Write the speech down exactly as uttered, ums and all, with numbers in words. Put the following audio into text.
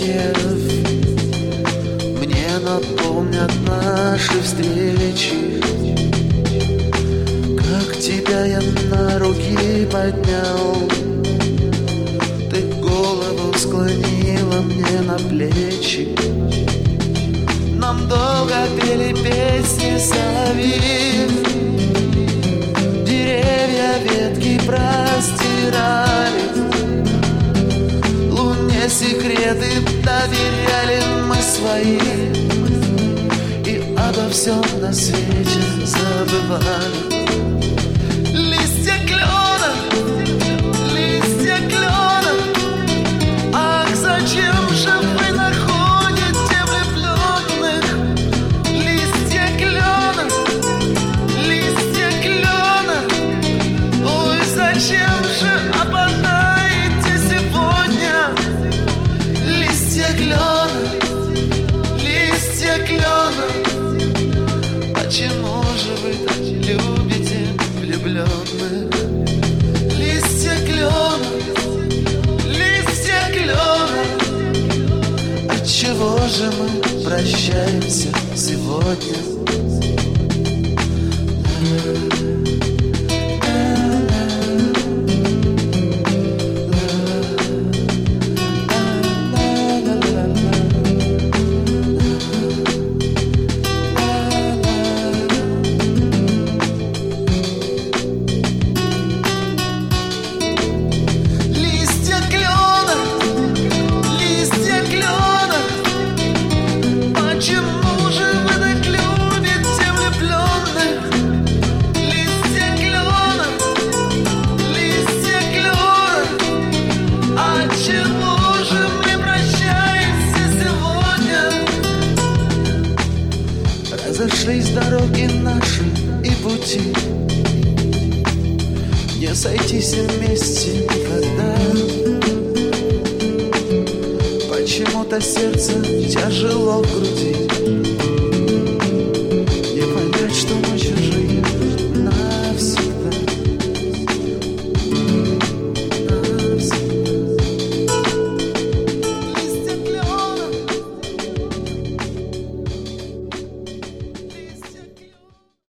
листьев мне напомнят наши встречи. Как тебя я на руки поднял, ты голову склонила мне на плечи. Нам долго пели песни соловьи, деревья ветки простирали, луне секреты доверяли мы свои, и обо всем на свете забывали. Листья клена, листья клена, ах, зачем же вы находите влюбленных? Листья клена, листья клена, ой, зачем же опадаете сегодня? Листья клена, листья клена, почему же вы так любите влюбленных? Листья клена, листья клена, отчего же мы прощаемся сегодня? Разошлись дороги наши и пути, не сойтись вместе никогда. Почему-то сердце тяжело в груди,